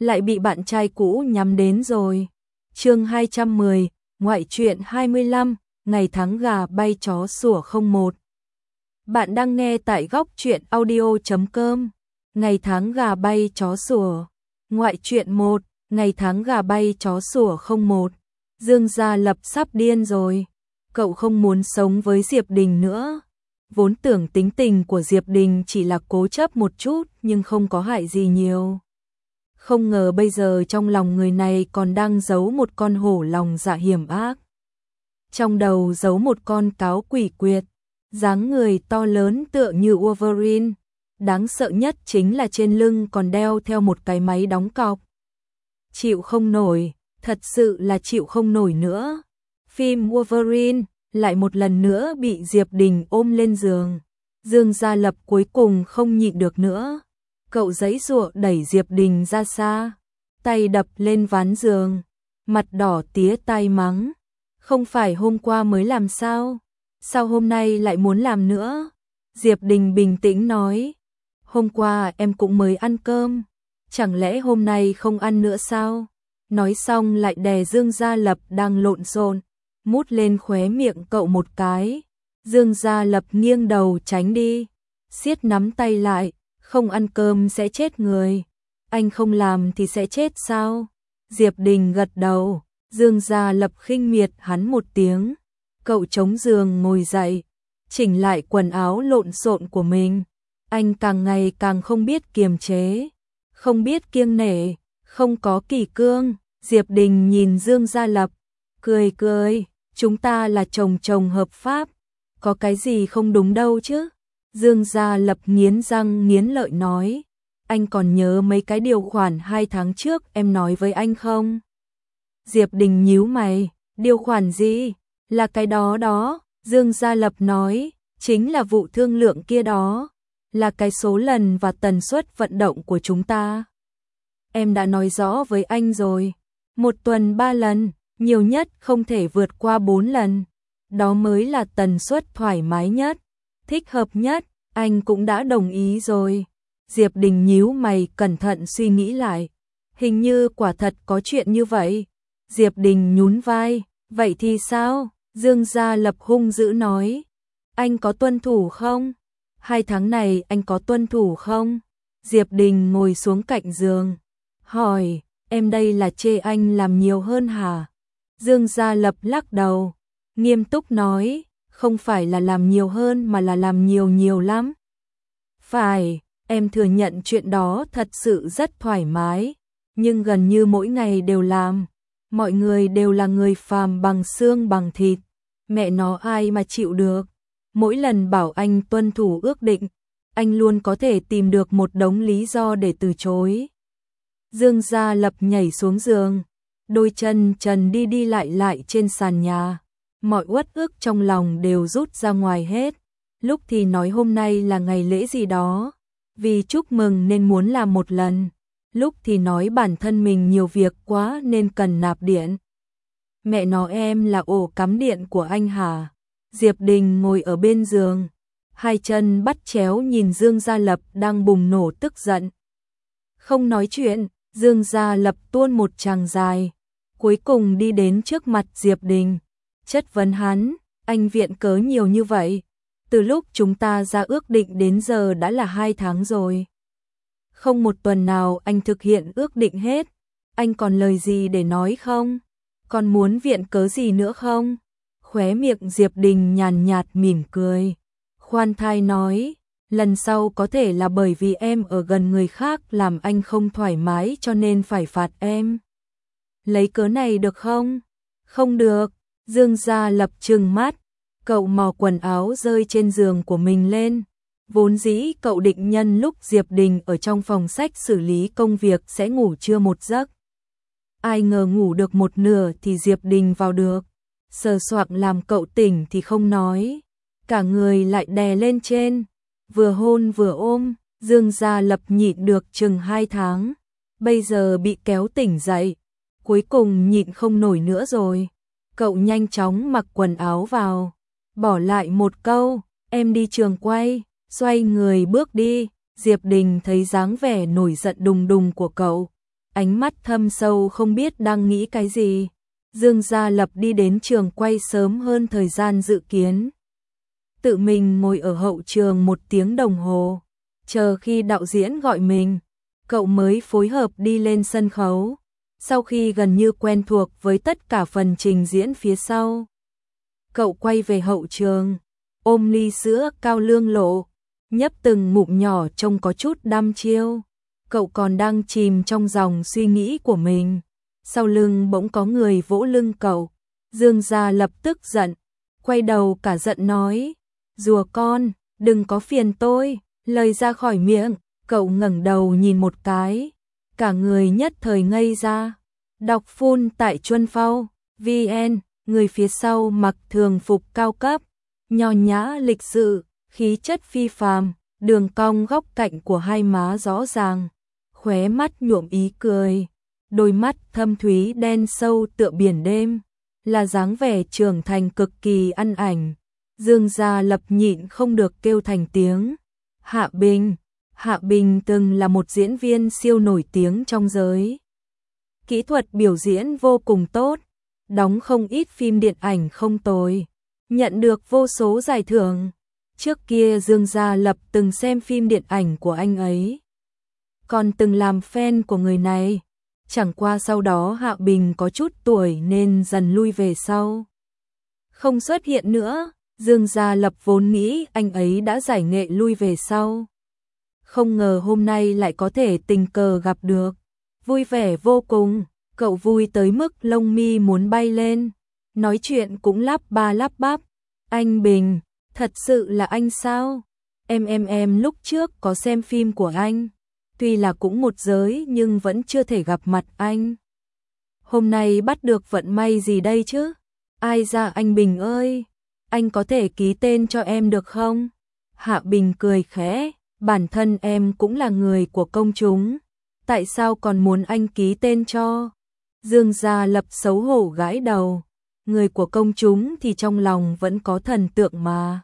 lại bị bạn trai cũ nhắm đến rồi. Chương 210, ngoại truyện 25, ngày tháng gà bay chó sủa 01. Bạn đang nghe tại góc truyện audio.com. Ngày tháng gà bay chó sủa. Ngoại truyện 1, ngày tháng gà bay chó sủa 01. Dương Gia Lập sắp điên rồi. Cậu không muốn sống với Diệp Đình nữa. Vốn tưởng tính tình của Diệp Đình chỉ là cố chấp một chút nhưng không có hại gì nhiều. Không ngờ bây giờ trong lòng người này còn đang giấu một con hổ lòng dạ hiểm ác. Trong đầu giấu một con cáo quỷ quyệt, dáng người to lớn tựa như Wolverine. Đáng sợ nhất chính là trên lưng còn đeo theo một cái máy đóng cọc. Chịu không nổi, thật sự là chịu không nổi nữa. Phim Wolverine lại một lần nữa bị Diệp Đình ôm lên giường. Dương Gia Lập cuối cùng không nhịn được nữa. Cậu giãy giụa đẩy Diệp Đình ra xa, tay đập lên ván giường, mặt đỏ tía tai mắng. Không phải hôm qua mới làm sao? Sao hôm nay lại muốn làm nữa? Diệp Đình bình tĩnh nói. Hôm qua em cũng mới ăn cơm, chẳng lẽ hôm nay không ăn nữa sao? Nói xong lại đè Dương Gia Lập đang lộn xộn, mút lên khóe miệng cậu một cái. Dương Gia Lập nghiêng đầu tránh đi, siết nắm tay lại. Không ăn cơm sẽ chết người. Anh không làm thì sẽ chết sao? Diệp Đình gật đầu. Dương Gia Lập khinh miệt hắn một tiếng. Cậu chống giường ngồi dậy, chỉnh lại quần áo lộn xộn của mình. Anh càng ngày càng không biết kiềm chế, không biết kiêng nể, không có kỷ cương. Diệp Đình nhìn Dương Gia Lập, cười cười. Chúng ta là chồng chồng hợp pháp, có cái gì không đúng đâu chứ? Dương Gia Lập nghiến răng nghiến lợi nói. Anh còn nhớ mấy cái điều khoản 2 tháng trước em nói với anh không? Diệp Đình nhíu mày. Điều khoản gì? Là cái đó đó. Dương Gia Lập nói. Chính là vụ thương lượng kia đó. Là cái số lần và tần suất vận động của chúng ta. Em đã nói rõ với anh rồi. 1 tuần 3 lần, nhiều nhất không thể vượt qua 4 lần. Đó mới là tần suất thoải mái nhất, thích hợp nhất. Anh cũng đã đồng ý rồi. Diệp Đình nhíu mày cẩn thận suy nghĩ lại. Hình như quả thật có chuyện như vậy. Diệp Đình nhún vai. Vậy thì sao? Dương Gia Lập hung dữ nói. Anh có tuân thủ không? 2 tháng này anh có tuân thủ không? Diệp Đình ngồi xuống cạnh giường, hỏi. Em đây là chê anh làm nhiều hơn hả? Dương Gia Lập lắc đầu, nghiêm túc nói. Không phải là làm nhiều hơn mà là làm nhiều lắm. Phải, em thừa nhận chuyện đó thật sự rất thoải mái, nhưng gần như mỗi ngày đều làm. Mọi người đều là người phàm bằng xương bằng thịt, mẹ nó ai mà chịu được. Mỗi lần bảo anh tuân thủ ước định, anh luôn có thể tìm được một đống lý do để từ chối. Dương Gia Lập nhảy xuống giường, đôi chân trần đi lại trên sàn nhà. Mọi uất ức trong lòng đều rút ra ngoài hết. Lúc thì nói hôm nay là ngày lễ gì đó, vì chúc mừng nên muốn làm một lần. Lúc thì nói bản thân mình nhiều việc quá nên cần nạp điện. Mẹ nó em là ổ cắm điện của anh hả? Diệp Đình ngồi ở bên giường, 2 chân bắt chéo nhìn Dương Gia Lập đang bùng nổ tức giận. Không nói chuyện, Dương Gia Lập tuôn một tràng dài, cuối cùng đi đến trước mặt Diệp Đình. Chất vấn hắn, anh viện cớ nhiều như vậy. Từ lúc chúng ta ra ước định đến giờ đã là 2 tháng rồi. Không một tuần nào anh thực hiện ước định hết. Anh còn lời gì để nói không? Còn muốn viện cớ gì nữa không? Khóe miệng Diệp Đình nhàn nhạt mỉm cười. Khoan thai nói, lần sau có thể là bởi vì em ở gần người khác làm anh không thoải mái cho nên phải phạt em. Lấy cớ này được không? Không được. Dương Gia Lập trừng mắt, cậu mò quần áo rơi trên giường của mình lên. Vốn dĩ cậu định nhân lúc Diệp Đình ở trong phòng sách xử lý công việc sẽ ngủ trưa một giấc. Ai ngờ ngủ được một nửa thì Diệp Đình vào được, sờ soạng làm cậu tỉnh thì không nói. Cả người lại đè lên trên, vừa hôn vừa ôm. Dương Gia Lập nhịn được chừng 2 tháng, bây giờ bị kéo tỉnh dậy, cuối cùng nhịn không nổi nữa rồi. Cậu nhanh chóng mặc quần áo vào, bỏ lại một câu, em đi trường quay, xoay người bước đi. Diệp Đình thấy dáng vẻ nổi giận đùng đùng của cậu, ánh mắt thâm sâu không biết đang nghĩ cái gì. Dương Gia Lập đi đến trường quay sớm hơn thời gian dự kiến. Tự mình ngồi ở hậu trường 1 tiếng đồng hồ, chờ khi đạo diễn gọi mình, cậu mới phối hợp đi lên sân khấu. Sau khi gần như quen thuộc với tất cả phần trình diễn phía sau, cậu quay về hậu trường, ôm ly sữa cao lương lộ, nhấp từng ngụm nhỏ trông có chút đăm chiêu. Cậu còn đang chìm trong dòng suy nghĩ của mình. Sau lưng bỗng có người vỗ lưng cậu. Dương Gia Lập tức giận, quay đầu cả giận nói, rùa con, đừng có phiền tôi. Lời ra khỏi miệng, cậu ngẩng đầu nhìn một cái, cả người nhất thời ngây ra. Đọc full tại Chuân Phao VN, người phía sau mặc thường phục cao cấp, nho nhã lịch sự, khí chất phi phàm, đường cong góc cạnh của hai má rõ ràng, khóe mắt nhuộm ý cười, đôi mắt thâm thúy đen sâu tựa biển đêm, là dáng vẻ trưởng thành cực kỳ ăn ảnh. Dương Gia Lập nhịn không được kêu thành tiếng. Hạ Bình. Hạ Bình từng là một diễn viên siêu nổi tiếng trong giới. Kỹ thuật biểu diễn vô cùng tốt, đóng không ít phim điện ảnh không tồi, nhận được vô số giải thưởng. Trước kia Dương Gia Lập từng xem phim điện ảnh của anh ấy, còn từng làm fan của người này. Chẳng qua sau đó Hạ Bình có chút tuổi nên dần lui về sau, không xuất hiện nữa. Dương Gia Lập vốn nghĩ anh ấy đã giải nghệ lui về sau, không ngờ hôm nay lại có thể tình cờ gặp được, vui vẻ vô cùng. Cậu vui tới mức lông mi muốn bay lên, nói chuyện cũng lắp ba lắp bắp. Anh Bình, thật sự là anh sao? Em lúc trước có xem phim của anh, tuy là cũng một giới nhưng vẫn chưa thể gặp mặt anh. Hôm nay bắt được vận may gì đây chứ? Ai ra anh Bình ơi, anh có thể ký tên cho em được không? Hạ Bình cười khẽ, bản thân em cũng là người của công chúng, tại sao còn muốn anh ký tên cho? Dương Gia Lập xấu hổ gãi đầu, người của công chúng thì trong lòng vẫn có thần tượng mà.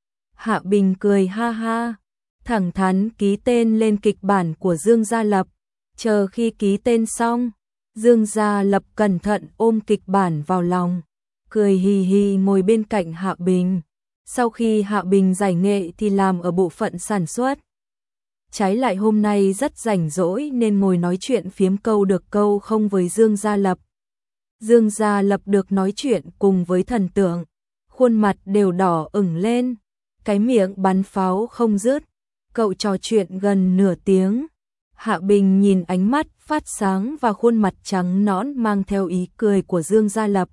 Hạ Bình cười ha ha, thẳng thắn ký tên lên kịch bản của Dương Gia Lập. Chờ khi ký tên xong, Dương Gia Lập cẩn thận ôm kịch bản vào lòng, cười hì hì ngồi bên cạnh Hạ Bình. Sau khi Hạ Bình giải nghệ thì làm ở bộ phận sản xuất. Trái lại hôm nay rất rảnh rỗi nên ngồi nói chuyện phiếm câu được câu không với Dương Gia Lập. Dương Gia Lập được nói chuyện cùng với thần tượng, khuôn mặt đều đỏ ửng lên, cái miệng bắn pháo không dứt. Cậu trò chuyện gần nửa tiếng. Hạ Bình nhìn ánh mắt phát sáng và khuôn mặt trắng nõn mang theo ý cười của Dương Gia Lập,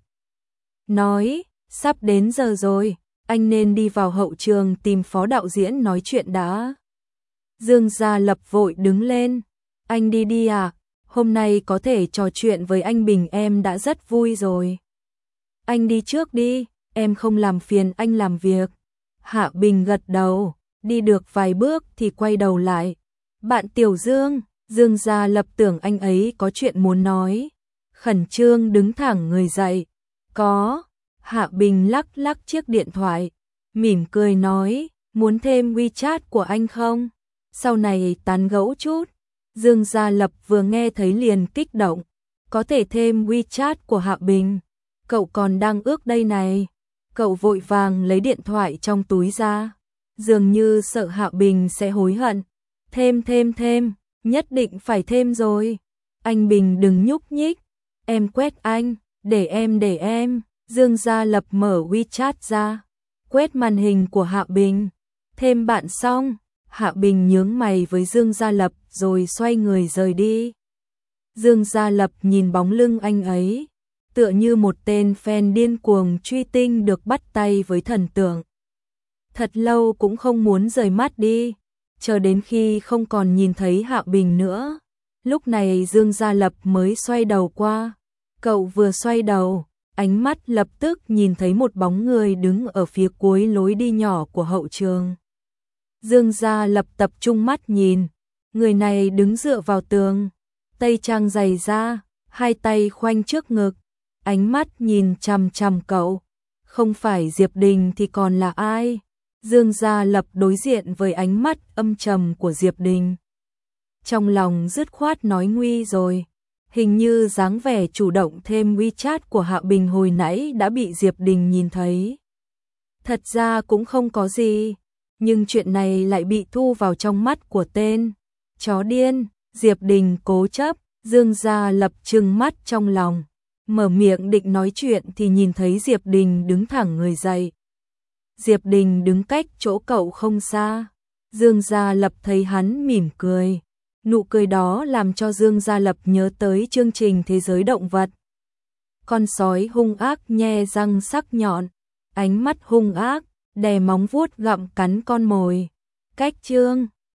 nói, sắp đến giờ rồi, anh nên đi vào hậu trường tìm phó đạo diễn nói chuyện đã. Dương Gia Lập vội đứng lên, anh đi đi à, hôm nay có thể trò chuyện với anh Bình em đã rất vui rồi. Anh đi trước đi, em không làm phiền anh làm việc. Hạ Bình gật đầu, đi được vài bước thì quay đầu lại. Bạn Tiểu Dương. Dương Gia Lập tưởng anh ấy có chuyện muốn nói, khẩn trương đứng thẳng người dậy. Có. Hạ Bình lắc lắc chiếc điện thoại, mỉm cười nói, muốn thêm WeChat của anh không? Sau này tán gẫu chút. Dương Gia Lập vừa nghe thấy liền kích động, có thể thêm WeChat của Hạ Bình, cậu còn đang ước đây này. Cậu vội vàng lấy điện thoại trong túi ra, dường như sợ Hạ Bình sẽ hối hận. Thêm, nhất định phải thêm rồi. Anh Bình đừng nhúc nhích, em quét anh, để em. Dương Gia Lập mở WeChat ra, quét màn hình của Hạ Bình. Thêm bạn xong. Hạ Bình nhướng mày với Dương Gia Lập rồi xoay người rời đi. Dương Gia Lập nhìn bóng lưng anh ấy, tựa như một tên fan điên cuồng truy tinh được bắt tay với thần tượng. Thật lâu cũng không muốn rời mắt đi, chờ đến khi không còn nhìn thấy Hạ Bình nữa. Lúc này Dương Gia Lập mới xoay đầu qua. Cậu vừa xoay đầu, ánh mắt lập tức nhìn thấy một bóng người đứng ở phía cuối lối đi nhỏ của hậu trường. Dương Gia Lập tập trung mắt nhìn, người này đứng dựa vào tường, tây trang dày da, hai tay khoanh trước ngực, ánh mắt nhìn chằm chằm cậu. Không phải Diệp Đình thì còn là ai? Dương Gia Lập đối diện với ánh mắt âm trầm của Diệp Đình, trong lòng dứt khoát nói nguy rồi. Hình như dáng vẻ chủ động thêm WeChat của Hạ Bình hồi nãy đã bị Diệp Đình nhìn thấy. Thật ra cũng không có gì, nhưng chuyện này lại bị thu vào trong mắt của tên chó điên. Diệp Đình cố chấp, Dương Gia Lập trừng mắt trong lòng, mở miệng định nói chuyện thì nhìn thấy Diệp Đình đứng thẳng người dậy. Diệp Đình đứng cách chỗ cậu không xa. Dương Gia Lập thấy hắn mỉm cười. Nụ cười đó làm cho Dương Gia Lập nhớ tới chương trình Thế giới động vật. Con sói hung ác nhe răng sắc nhọn, ánh mắt hung ác, đè móng vuốt gặm cắn con mồi. Cách chương